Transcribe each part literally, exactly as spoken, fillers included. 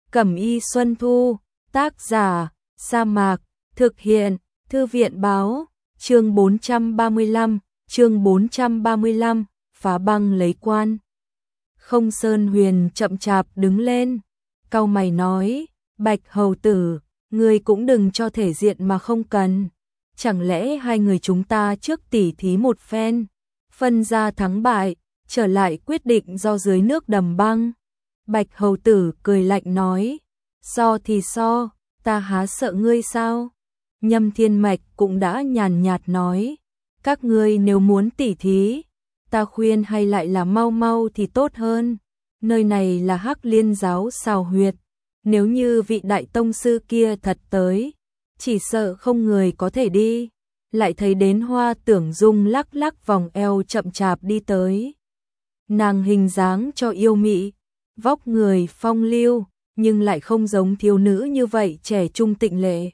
Cẩm y Xuân Thu, tác giả, Sa Mạc, thực hiện, Thư viện báo, chương bốn trăm ba mươi lăm, chương bốn trăm ba mươi lăm, phá băng lấy quan. Không Sơn Huyền chậm chạp đứng lên, cau mày nói, Bạch hầu tử, ngươi cũng đừng cho thể diện mà không cần. Chẳng lẽ hai người chúng ta trước tỉ thí một phen, phân ra thắng bại, trở lại quyết định do dưới nước đầm băng. Bạch hầu tử cười lạnh nói, so thì so, ta há sợ ngươi sao? Nhâm Thiên Mạch cũng đã nhàn nhạt nói, các ngươi nếu muốn tỉ thí, ta khuyên hay lại là mau mau thì tốt hơn. Nơi này là Hắc Liên giáo xào huyệt, nếu như vị đại tông sư kia thật tới, chỉ sợ không người có thể đi. Lại thấy đến Hoa Tưởng Dung lắc lắc vòng eo chậm chạp đi tới. Nàng hình dáng cho yêu mị, vóc người phong lưu, nhưng lại không giống thiếu nữ như vậy trẻ trung tịnh lệ.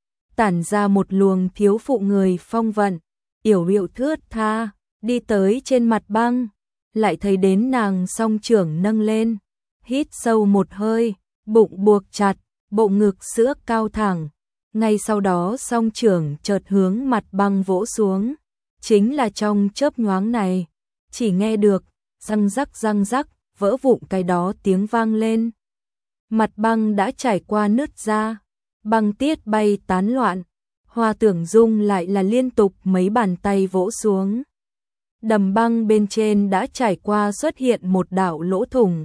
Tản ra một luồng thiếu phụ người phong vận, yểu điệu thướt tha, đi tới trên mặt băng. Lại thấy đến nàng song trưởng nâng lên, hít sâu một hơi, bụng buộc chặt, bộ ngực sữa cao thẳng. Ngay sau đó song trưởng chợt hướng mặt băng vỗ xuống. Chính là trong chớp nhoáng này, chỉ nghe được răng rắc răng rắc, vỡ vụn cái đó tiếng vang lên. Mặt băng đã trải qua nứt ra, băng tiết bay tán loạn. Hoa Tưởng Dung lại là liên tục mấy bàn tay vỗ xuống. Đầm băng bên trên đã trải qua xuất hiện một đạo lỗ thủng.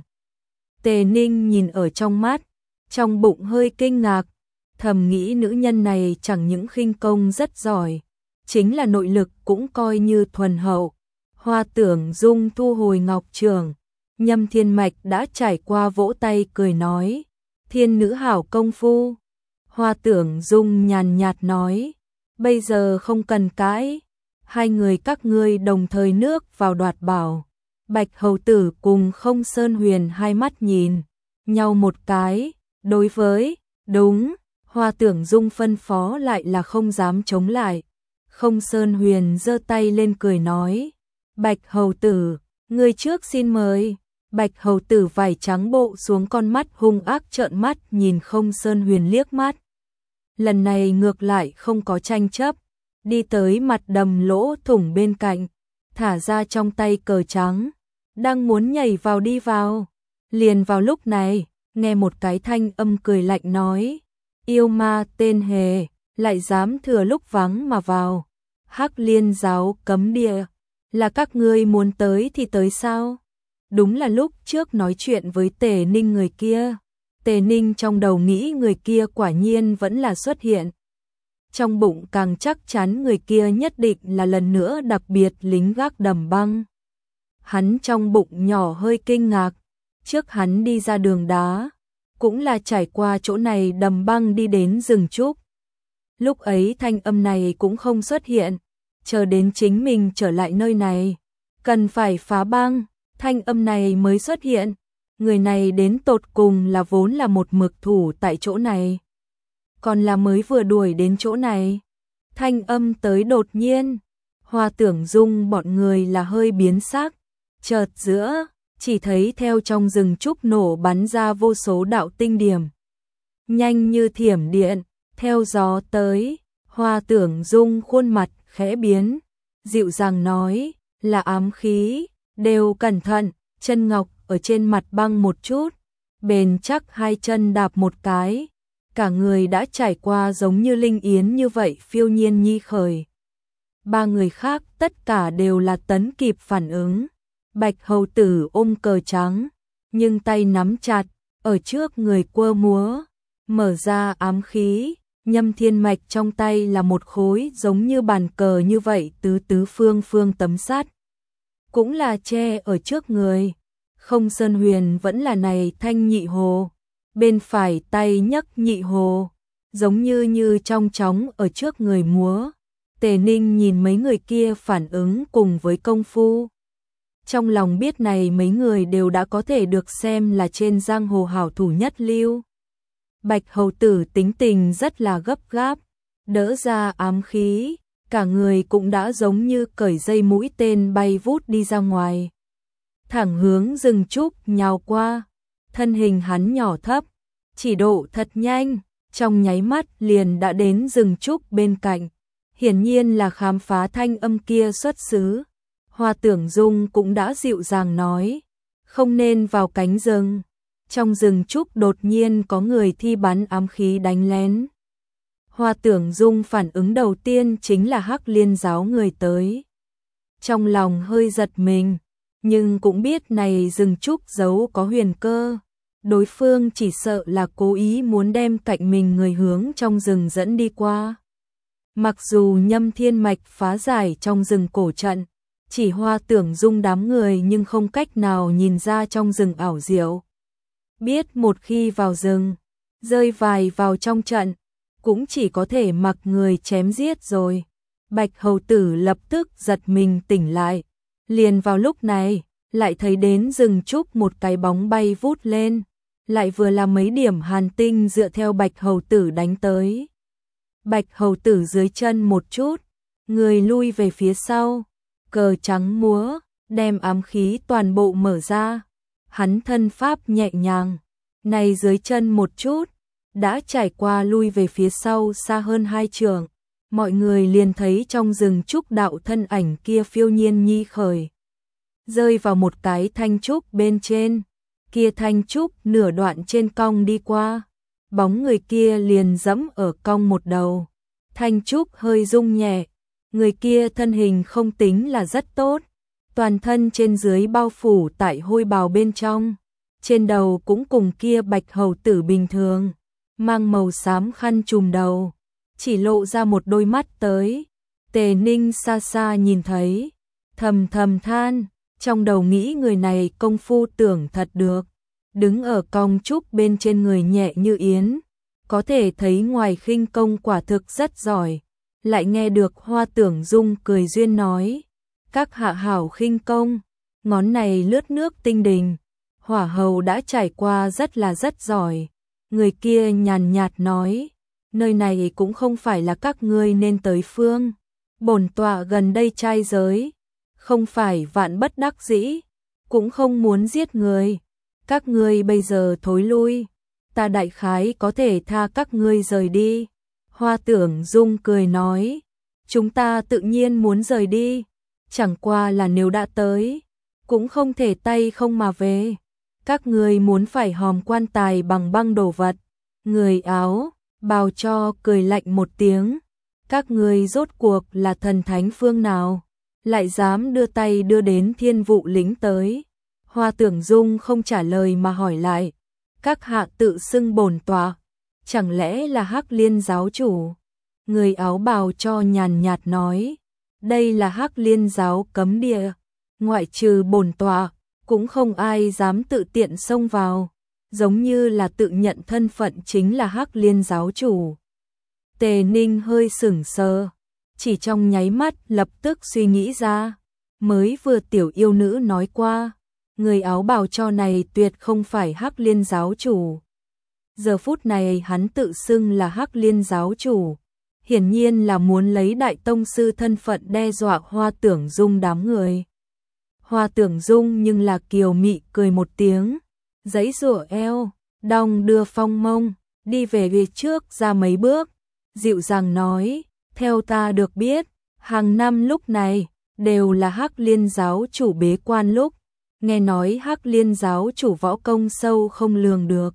Tề Ninh nhìn ở trong mắt, trong bụng hơi kinh ngạc, thầm nghĩ nữ nhân này chẳng những khinh công rất giỏi, chính là nội lực cũng coi như thuần hậu. Hoa Tưởng Dung thu hồi ngọc trường, Nhâm Thiên Mạch đã trải qua vỗ tay cười nói, thiên nữ hảo công phu. Hoa Tưởng Dung nhàn nhạt nói, bây giờ không cần cãi, hai người các ngươi đồng thời nước vào đoạt bảo. Bạch hầu tử cùng Không Sơn Huyền hai mắt nhìn nhau một cái, đối với, đúng, Hoa Tưởng Dung phân phó lại là không dám chống lại. Không Sơn Huyền giơ tay lên cười nói, Bạch hầu tử, ngươi trước xin mời. Bạch hầu tử vải trắng bộ xuống, con mắt hung ác trợn mắt nhìn Không Sơn Huyền liếc mắt. Lần này ngược lại không có tranh chấp, đi tới mặt đầm lỗ thủng bên cạnh, thả ra trong tay cờ trắng, đang muốn nhảy vào đi vào. Liền vào lúc này, nghe một cái thanh âm cười lạnh nói, yêu ma tên hề, lại dám thừa lúc vắng mà vào. Hắc Liên giáo cấm địa, là các ngươi muốn tới thì tới sao? Đúng là lúc trước nói chuyện với Tề Ninh người kia. Tề Ninh trong đầu nghĩ người kia quả nhiên vẫn là xuất hiện. Trong bụng càng chắc chắn người kia nhất định là lần nữa đặc biệt lính gác đầm băng. Hắn trong bụng nhỏ hơi kinh ngạc, trước hắn đi ra đường đá, cũng là trải qua chỗ này đầm băng đi đến rừng trúc. Lúc ấy thanh âm này cũng không xuất hiện, chờ đến chính mình trở lại nơi này, cần phải phá băng, thanh âm này mới xuất hiện. Người này đến tột cùng là vốn là một mực thủ tại chỗ này, còn là mới vừa đuổi đến chỗ này. Thanh âm tới đột nhiên, Hoa Tưởng Dung bọn người là hơi biến sắc, chợt giữa, chỉ thấy theo trong rừng trúc nổ bắn ra vô số đạo tinh điểm. Nhanh như thiểm điện, theo gió tới, Hoa Tưởng Dung khuôn mặt khẽ biến, dịu dàng nói, là ám khí, đều cẩn thận, chân ngọc ở trên mặt băng một chút, bền chắc hai chân đạp một cái, cả người đã trải qua giống như linh yến như vậy phiêu nhiên nhi khởi. Ba người khác tất cả đều là tấn kịp phản ứng. Bạch hầu tử ôm cờ trắng, nhưng tay nắm chặt, ở trước người quơ múa, mở ra ám khí. Nhâm Thiên Mạch trong tay là một khối giống như bàn cờ như vậy tứ tứ phương phương tấm sắt, cũng là che ở trước người. Không Sơn Huyền vẫn là này thanh nhị hồ, bên phải tay nhấc nhị hồ, giống như như trong chóng ở trước người múa. Tề Ninh nhìn mấy người kia phản ứng cùng với công phu, trong lòng biết này mấy người đều đã có thể được xem là trên giang hồ hảo thủ nhất lưu. Bạch hầu tử tính tình rất là gấp gáp, đỡ ra ám khí, cả người cũng đã giống như cởi dây mũi tên bay vút đi ra ngoài, thẳng hướng rừng trúc nhào qua. Thân hình hắn nhỏ thấp, chỉ độ thật nhanh, trong nháy mắt liền đã đến rừng trúc bên cạnh, hiển nhiên là khám phá thanh âm kia xuất xứ. Hoa Tưởng Dung cũng đã dịu dàng nói, không nên vào cánh rừng. Trong rừng trúc đột nhiên có người thi bắn ám khí đánh lén. Hoa Tưởng Dung phản ứng đầu tiên chính là Hắc Liên giáo người tới. Trong lòng hơi giật mình, nhưng cũng biết này rừng trúc giấu có huyền cơ. Đối phương chỉ sợ là cố ý muốn đem cạnh mình người hướng trong rừng dẫn đi qua. Mặc dù Nhâm Thiên Mạch phá giải trong rừng cổ trận, chỉ Hoa Tưởng Dung đám người nhưng không cách nào nhìn ra trong rừng ảo diệu. Biết một khi vào rừng, rơi vài vào trong trận, cũng chỉ có thể mặc người chém giết rồi. Bạch hầu tử lập tức giật mình tỉnh lại. Liền vào lúc này, lại thấy đến rừng trúc một cái bóng bay vút lên, lại vừa là mấy điểm hàn tinh dựa theo bạch hầu tử đánh tới. Bạch hầu tử dưới chân một chút, người lui về phía sau, cờ trắng múa, đem ám khí toàn bộ mở ra. Hắn thân pháp nhẹ nhàng, này dưới chân một chút, đã trải qua lui về phía sau xa hơn hai trượng. Mọi người liền thấy trong rừng trúc đạo thân ảnh kia phiêu nhiên nhi khởi, rơi vào một cái thanh trúc bên trên, kia thanh trúc nửa đoạn trên cong đi qua, bóng người kia liền dẫm ở cong một đầu, thanh trúc hơi rung nhẹ, người kia thân hình không tính là rất tốt, toàn thân trên dưới bao phủ tại hôi bào bên trong, trên đầu cũng cùng kia bạch hầu tử bình thường, mang màu xám khăn trùm đầu, chỉ lộ ra một đôi mắt tới. Tề Ninh xa xa nhìn thấy, thầm thầm than, trong đầu nghĩ người này công phu tưởng thật được, đứng ở cong trúc bên trên người nhẹ như yến, có thể thấy ngoài khinh công quả thực rất giỏi. Lại nghe được Hoa Tưởng Dung cười duyên nói, các hạ hảo khinh công, ngón này lướt nước tinh đình, hỏa hầu đã trải qua rất là rất giỏi. Người kia nhàn nhạt nói, nơi này cũng không phải là các ngươi nên tới phương, bổn tọa gần đây trai giới, không phải vạn bất đắc dĩ, cũng không muốn giết người, các ngươi bây giờ thối lui, ta đại khái có thể tha các ngươi rời đi. Hoa Tưởng Dung cười nói, chúng ta tự nhiên muốn rời đi, chẳng qua là nếu đã tới, cũng không thể tay không mà về. Các ngươi muốn phải hòm quan tài bằng băng đồ vật. Người áo bào cho cười lạnh một tiếng, các ngươi rốt cuộc là thần thánh phương nào, lại dám đưa tay đưa đến Thiên Vụ lĩnh tới. Hoa Tưởng Dung không trả lời mà hỏi lại, các hạ tự xưng bổn tọa, chẳng lẽ là Hắc Liên giáo chủ? Người áo bào cho nhàn nhạt nói, đây là Hắc Liên giáo cấm địa, ngoại trừ bổn tọa, cũng không ai dám tự tiện xông vào, giống như là tự nhận thân phận chính là Hắc Liên giáo chủ. Tề Ninh hơi sững sờ, chỉ trong nháy mắt lập tức suy nghĩ ra, mới vừa tiểu yêu nữ nói qua, người áo bào cho này tuyệt không phải Hắc Liên giáo chủ. Giờ phút này hắn tự xưng là Hắc Liên giáo chủ, hiển nhiên là muốn lấy đại tông sư thân phận đe dọa Hoa Tưởng Dung đám người. Hoa Tưởng Dung nhưng là kiều mị cười một tiếng, giãy giụa eo, đong đưa phong mông, đi về phía trước ra mấy bước, dịu dàng nói, theo ta được biết, hàng năm lúc này đều là Hắc Liên giáo chủ bế quan lúc, nghe nói Hắc Liên giáo chủ võ công sâu không lường được.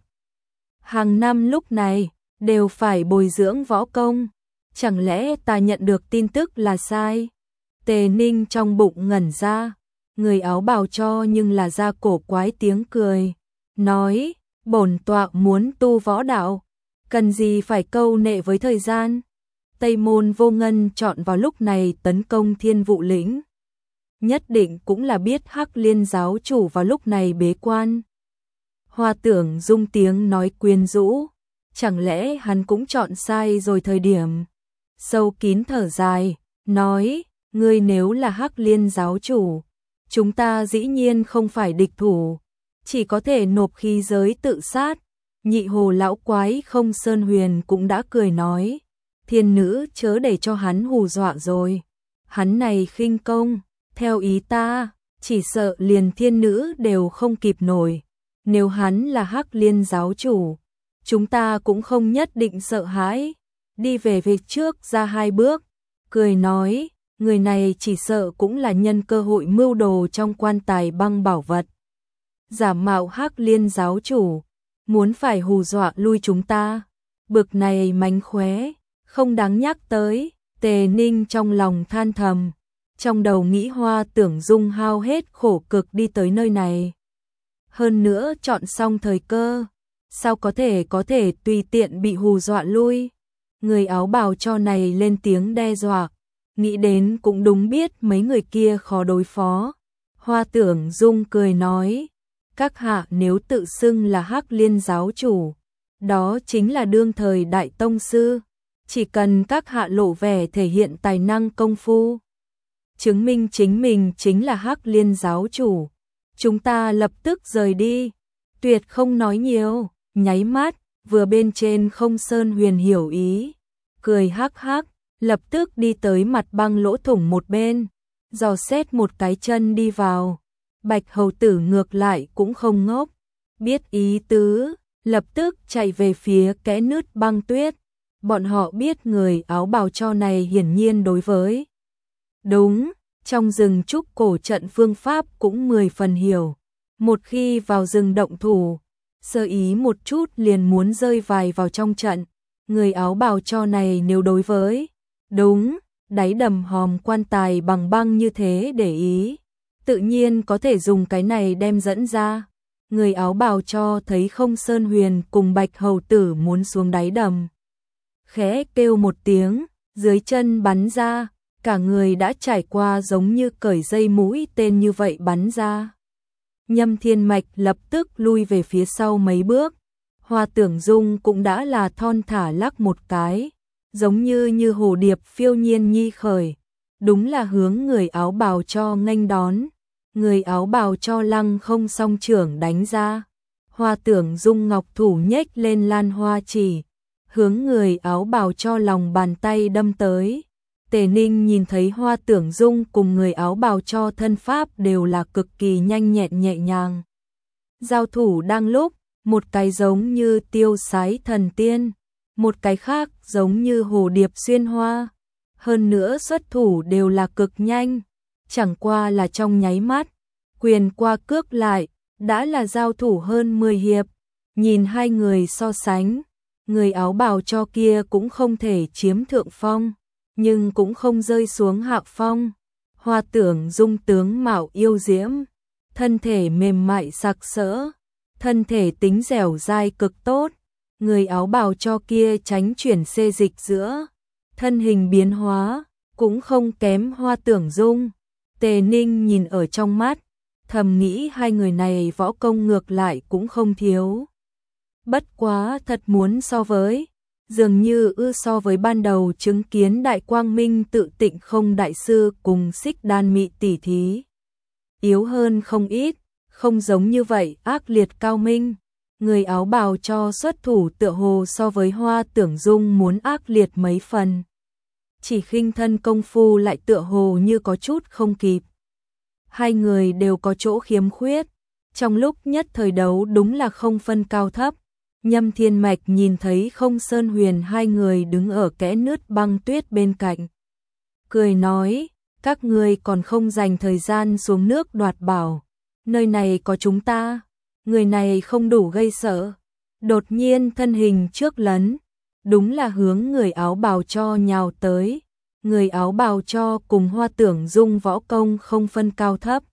Hàng năm lúc này đều phải bồi dưỡng võ công, chẳng lẽ ta nhận được tin tức là sai? Tề Ninh trong bụng ngẩn ra, người áo bào cho nhưng là ra cổ quái tiếng cười, nói, bổn tọa muốn tu võ đạo, cần gì phải câu nệ với thời gian. Tây Môn Vô Ngân chọn vào lúc này tấn công Thiên Vụ lĩnh, nhất định cũng là biết Hắc Liên giáo chủ vào lúc này bế quan. Hoa Tưởng Dung tiếng nói quyến rũ, chẳng lẽ hắn cũng chọn sai rồi thời điểm. Sâu kín thở dài, nói, ngươi nếu là Hắc Liên giáo chủ, chúng ta dĩ nhiên không phải địch thủ, chỉ có thể nộp khí giới tự sát. Nhị hồ lão quái Không Sơn Huyền cũng đã cười nói, thiên nữ chớ để cho hắn hù dọa rồi, hắn này khinh công, theo ý ta, chỉ sợ liền thiên nữ đều không kịp nổi. Nếu hắn là Hắc Liên giáo chủ, chúng ta cũng không nhất định sợ hãi. Đi về phía trước ra hai bước, cười nói, người này chỉ sợ cũng là nhân cơ hội mưu đồ trong quan tài băng bảo vật. Giả mạo Hắc Liên giáo chủ, muốn phải hù dọa lui chúng ta, bực này mánh khóe, không đáng nhắc tới. Tề Ninh trong lòng than thầm, trong đầu nghĩ Hoa Tưởng Dung hao hết khổ cực đi tới nơi này. Hơn nữa chọn xong thời cơ, sao có thể có thể tùy tiện bị hù dọa lui. Người áo bào cho này lên tiếng đe dọa, nghĩ đến cũng đúng biết mấy người kia khó đối phó. Hoa Tưởng Dung cười nói, các hạ nếu tự xưng là Hắc Liên giáo chủ, đó chính là đương thời đại tông sư, chỉ cần các hạ lộ vẻ thể hiện tài năng công phu, chứng minh chính mình chính là Hắc Liên giáo chủ, chúng ta lập tức rời đi, tuyệt không nói nhiều. Nháy mắt, vừa bên trên Không Sơn Huyền hiểu ý, cười hắc hắc, lập tức đi tới mặt băng lỗ thủng một bên, dò xét một cái chân đi vào. Bạch hầu tử ngược lại cũng không ngốc, biết ý tứ, lập tức chạy về phía kẽ nứt băng tuyết. Bọn họ biết người áo bào cho này hiển nhiên đối với đúng, trong rừng trúc cổ trận phương pháp cũng mười phần hiểu. Một khi vào rừng động thủ, sơ ý một chút liền muốn rơi vài vào trong trận. Người áo bào cho này nếu đối với đúng, đáy đầm hòm quan tài bằng băng như thế để ý, tự nhiên có thể dùng cái này đem dẫn ra. Người áo bào cho thấy Không Sơn Huyền cùng Bạch hầu tử muốn xuống đáy đầm, khẽ kêu một tiếng, dưới chân bắn ra, cả người đã trải qua giống như cởi dây mũi tên như vậy bắn ra. Nhâm Thiên Mạch lập tức lui về phía sau mấy bước, Hoa Tưởng Dung cũng đã là thon thả lắc một cái, giống như như hồ điệp phiêu nhiên nhi khởi, đúng là hướng người áo bào cho nghênh đón. Người áo bào cho lăng không song trưởng đánh ra, Hoa Tưởng Dung ngọc thủ nhếch lên lan hoa chỉ, hướng người áo bào cho lòng bàn tay đâm tới. Tề Ninh nhìn thấy Hoa Tưởng Dung cùng người áo bào cho thân pháp đều là cực kỳ nhanh nhẹn nhẹ nhàng. Giao thủ đang lúc, một cái giống như tiêu sái thần tiên, một cái khác giống như hồ điệp xuyên hoa. Hơn nữa xuất thủ đều là cực nhanh, chẳng qua là trong nháy mắt, quyền qua cước lại, đã là giao thủ hơn mười hiệp. Nhìn hai người so sánh, người áo bào cho kia cũng không thể chiếm thượng phong, nhưng cũng không rơi xuống hạ phong. Hoa Tưởng Dung tướng mạo yêu diễm, thân thể mềm mại sặc sỡ, thân thể tính dẻo dai cực tốt. Người áo bào cho kia tránh chuyển xê dịch giữa, thân hình biến hóa, cũng không kém Hoa Tưởng Dung. Tề Ninh nhìn ở trong mắt, thầm nghĩ hai người này võ công ngược lại cũng không thiếu. Bất quá thật muốn so với, dường như ư so với ban đầu chứng kiến Đại Quang Minh Tự Tịnh Không đại sư cùng Xích Đan Mị tỷ thí, yếu hơn không ít, không giống như vậy ác liệt cao minh. Người áo bào cho xuất thủ tựa hồ so với Hoa Tưởng Dung muốn ác liệt mấy phần, chỉ khinh thân công phu lại tựa hồ như có chút không kịp. Hai người đều có chỗ khiếm khuyết, trong lúc nhất thời đấu đúng là không phân cao thấp. Nhâm Thiên Mạch nhìn thấy Không Sơn Huyền hai người đứng ở kẽ nứt băng tuyết bên cạnh, cười nói, các ngươi còn không dành thời gian xuống nước đoạt bảo, nơi này có chúng ta. Người này không đủ gây sợ, đột nhiên thân hình trước lấn, đúng là hướng người áo bào cho nhào tới. Người áo bào cho cùng Hoa Tưởng Dung võ công không phân cao thấp.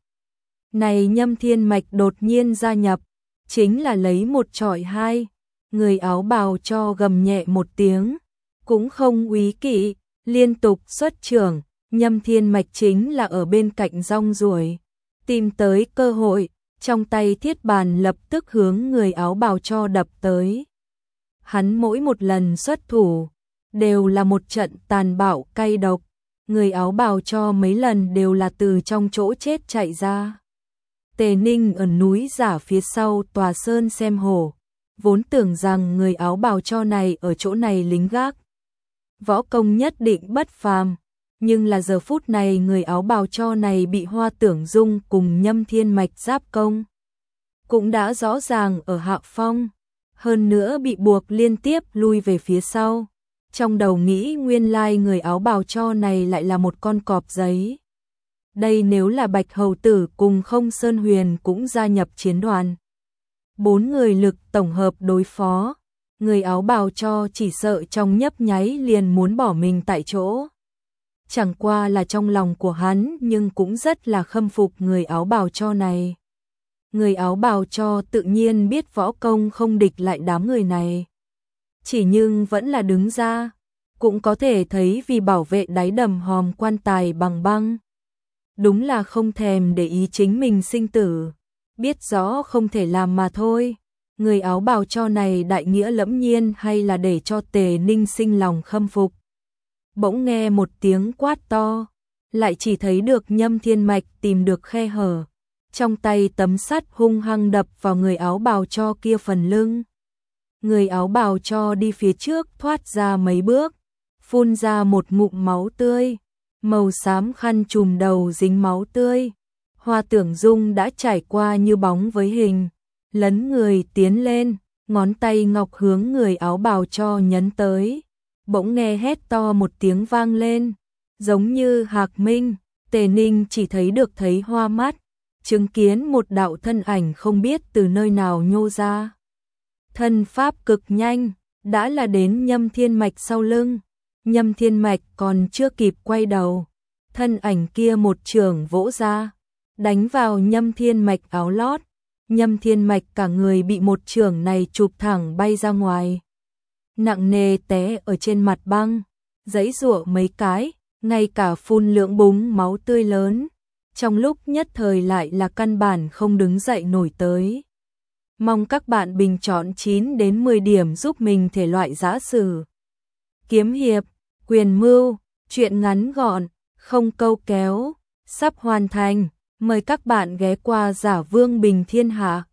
Này Nhâm Thiên Mạch đột nhiên gia nhập, chính là lấy một trọi hai. Người áo bào cho gầm nhẹ một tiếng, cũng không úy kỵ, liên tục xuất trưởng. Nhâm Thiên Mạch chính là ở bên cạnh rong ruổi, tìm tới cơ hội, trong tay thiết bàn lập tức hướng người áo bào cho đập tới. Hắn mỗi một lần xuất thủ, đều là một trận tàn bạo cay độc, người áo bào cho mấy lần đều là từ trong chỗ chết chạy ra. Tề Ninh ở núi giả phía sau tòa sơn xem hổ, vốn tưởng rằng người áo bào cho này ở chỗ này lính gác, võ công nhất định bất phàm, nhưng là giờ phút này người áo bào cho này bị Hoa Tưởng Dung cùng Nhâm Thiên Mạch giáp công, cũng đã rõ ràng ở hạ phong. hơn nữa bị buộc liên tiếp lui về phía sau. Trong đầu nghĩ nguyên lai người áo bào cho này lại là một con cọp giấy. Đây nếu là Bạch Hầu Tử cùng Không Sơn Huyền cũng gia nhập chiến đoàn. Bốn người lực tổng hợp đối phó, người áo bào cho chỉ sợ trong nhấp nháy liền muốn bỏ mình tại chỗ. Chẳng qua là trong lòng của hắn nhưng cũng rất là khâm phục người áo bào cho này. Người áo bào cho tự nhiên biết võ công không địch lại đám người này. Chỉ nhưng vẫn là đứng ra, cũng có thể thấy vì bảo vệ đáy đầm hòm quan tài bằng băng. Đúng là không thèm để ý chính mình sinh tử, biết rõ không thể làm mà thôi. Người áo bào cho này đại nghĩa lẫm nhiên hay là để cho Tề Ninh sinh lòng khâm phục. Bỗng nghe một tiếng quát to, lại chỉ thấy được Nhâm Thiên Mạch tìm được khe hở. Trong tay tấm sắt hung hăng đập vào người áo bào cho kia phần lưng. Người áo bào cho đi phía trước thoát ra mấy bước, phun ra một ngụm máu tươi, màu xám khăn trùm đầu dính máu tươi. Hoa Tưởng Dung đã trải qua như bóng với hình, lấn người tiến lên, ngón tay ngọc hướng người áo bào cho nhấn tới. Bỗng nghe hét to một tiếng vang lên, giống như hạc minh. Tề Ninh chỉ thấy được thấy hoa mắt, chứng kiến một đạo thân ảnh không biết từ nơi nào nhô ra. Thân pháp cực nhanh, đã là đến Nhâm Thiên Mạch sau lưng. Nhâm Thiên Mạch còn chưa kịp quay đầu, thân ảnh kia một chưởng vỗ ra, đánh vào Nhâm Thiên Mạch áo lót. Nhâm Thiên Mạch cả người bị một chưởng này chụp thẳng bay ra ngoài, nặng nề té ở trên mặt băng, giãy giụa mấy cái, ngay cả phun lưỡng búng máu tươi lớn. Trong lúc nhất thời lại là căn bản không đứng dậy nổi tới. Mong các bạn bình chọn chín đến mười điểm giúp mình thể loại giã sử, kiếm hiệp, quyền mưu, truyện ngắn gọn, không câu kéo, sắp hoàn thành. Mời các bạn ghé qua Giả Vương Bình Thiên Hạ.